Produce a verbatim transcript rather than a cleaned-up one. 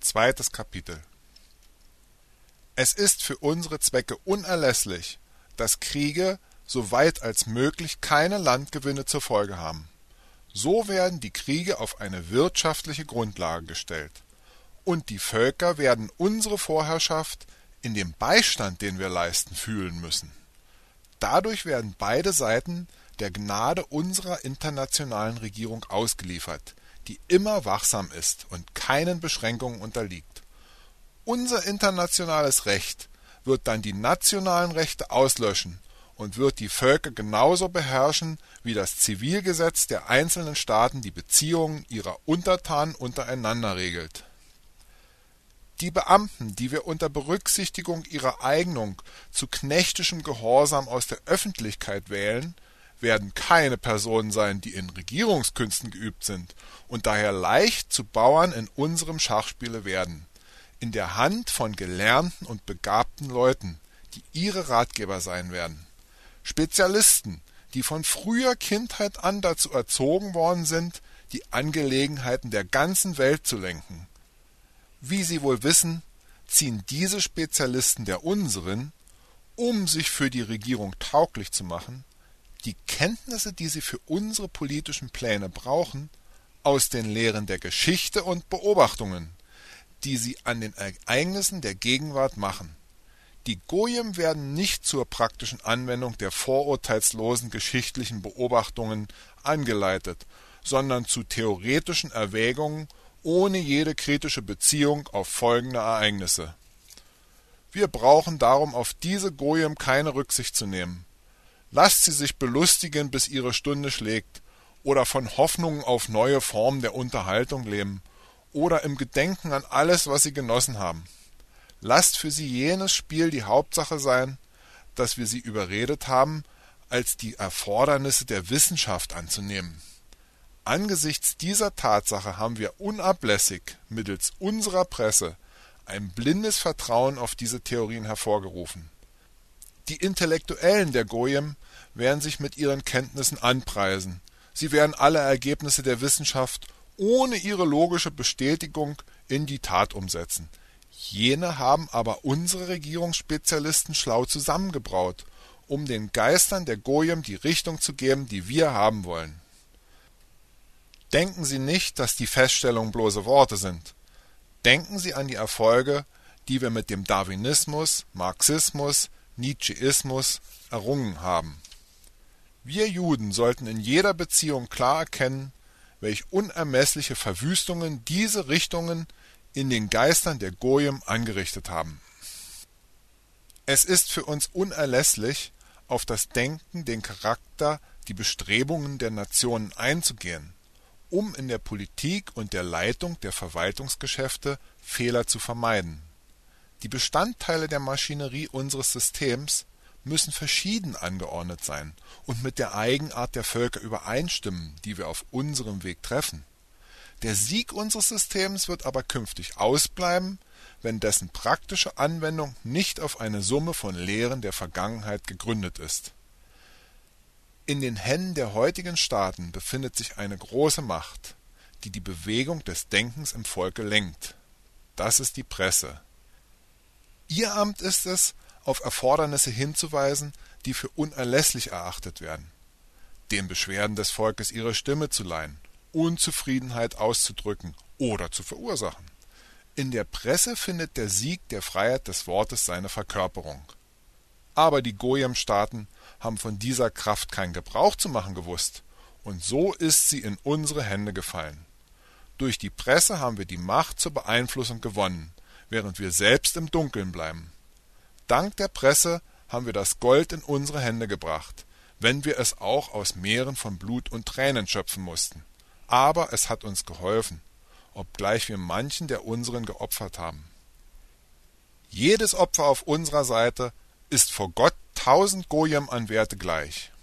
Zweites Kapitel. Es ist für unsere Zwecke unerlässlich, dass Kriege so weit als möglich keine Landgewinne zur Folge haben. So werden die Kriege auf eine wirtschaftliche Grundlage gestellt. Und die Völker werden unsere Vorherrschaft in dem Beistand, den wir leisten, fühlen müssen. Dadurch werden beide Seiten der Gnade unserer internationalen Regierung ausgeliefert, die immer wachsam ist und keinen Beschränkungen unterliegt. Unser internationales Recht wird dann die nationalen Rechte auslöschen und wird die Völker genauso beherrschen, wie das Zivilgesetz der einzelnen Staaten die Beziehungen ihrer Untertanen untereinander regelt. Die Beamten, die wir unter Berücksichtigung ihrer Eignung zu knechtischem Gehorsam aus der Öffentlichkeit wählen, werden keine Personen sein, die in Regierungskünsten geübt sind und daher leicht zu Bauern in unserem Schachspiele werden, in der Hand von gelernten und begabten Leuten, die ihre Ratgeber sein werden. Spezialisten, die von früher Kindheit an dazu erzogen worden sind, die Angelegenheiten der ganzen Welt zu lenken. Wie Sie wohl wissen, ziehen diese Spezialisten der unseren, um sich für die Regierung tauglich zu machen, die Kenntnisse, die sie für unsere politischen Pläne brauchen, aus den Lehren der Geschichte und Beobachtungen, die sie an den Ereignissen der Gegenwart machen. Die Goyim werden nicht zur praktischen Anwendung der vorurteilslosen geschichtlichen Beobachtungen angeleitet, sondern zu theoretischen Erwägungen ohne jede kritische Beziehung auf folgende Ereignisse. Wir brauchen darum auf diese Goyim keine Rücksicht zu nehmen. Lasst sie sich belustigen, bis ihre Stunde schlägt, oder von Hoffnungen auf neue Formen der Unterhaltung leben, oder im Gedenken an alles, was sie genossen haben. Lasst für sie jenes Spiel die Hauptsache sein, dass wir sie überredet haben, als die Erfordernisse der Wissenschaft anzunehmen. Angesichts dieser Tatsache haben wir unablässig mittels unserer Presse ein blindes Vertrauen auf diese Theorien hervorgerufen. Die Intellektuellen der Goyim werden sich mit ihren Kenntnissen anpreisen. Sie werden alle Ergebnisse der Wissenschaft ohne ihre logische Bestätigung in die Tat umsetzen. Jene haben aber unsere Regierungsspezialisten schlau zusammengebraut, um den Geistern der Goyim die Richtung zu geben, die wir haben wollen. Denken Sie nicht, dass die Feststellungen bloße Worte sind. Denken Sie an die Erfolge, die wir mit dem Darwinismus, Marxismus, Nietzscheismus errungen haben. Wir Juden sollten in jeder Beziehung klar erkennen, welch unermessliche Verwüstungen diese Richtungen in den Geistern der Goyim angerichtet haben. Es ist für uns unerlässlich, auf das Denken, den Charakter, die Bestrebungen der Nationen einzugehen, um in der Politik und der Leitung der Verwaltungsgeschäfte Fehler zu vermeiden. Die Bestandteile der Maschinerie unseres Systems müssen verschieden angeordnet sein und mit der Eigenart der Völker übereinstimmen, die wir auf unserem Weg treffen. Der Sieg unseres Systems wird aber künftig ausbleiben, wenn dessen praktische Anwendung nicht auf eine Summe von Lehren der Vergangenheit gegründet ist. In den Händen der heutigen Staaten befindet sich eine große Macht, die die Bewegung des Denkens im Volke lenkt. Das ist die Presse. Ihr Amt ist es, auf Erfordernisse hinzuweisen, die für unerlässlich erachtet werden, den Beschwerden des Volkes ihre Stimme zu leihen, Unzufriedenheit auszudrücken oder zu verursachen. In der Presse findet der Sieg der Freiheit des Wortes seine Verkörperung. Aber die Goyim-Staaten haben von dieser Kraft keinen Gebrauch zu machen gewusst, und so ist sie in unsere Hände gefallen. Durch die Presse haben wir die Macht zur Beeinflussung gewonnen, während wir selbst im Dunkeln bleiben. Dank der Presse haben wir das Gold in unsere Hände gebracht, wenn wir es auch aus Meeren von Blut und Tränen schöpfen mussten. Aber es hat uns geholfen, obgleich wir manchen der unseren geopfert haben. Jedes Opfer auf unserer Seite ist vor Gott tausend Goyim an Werte gleich.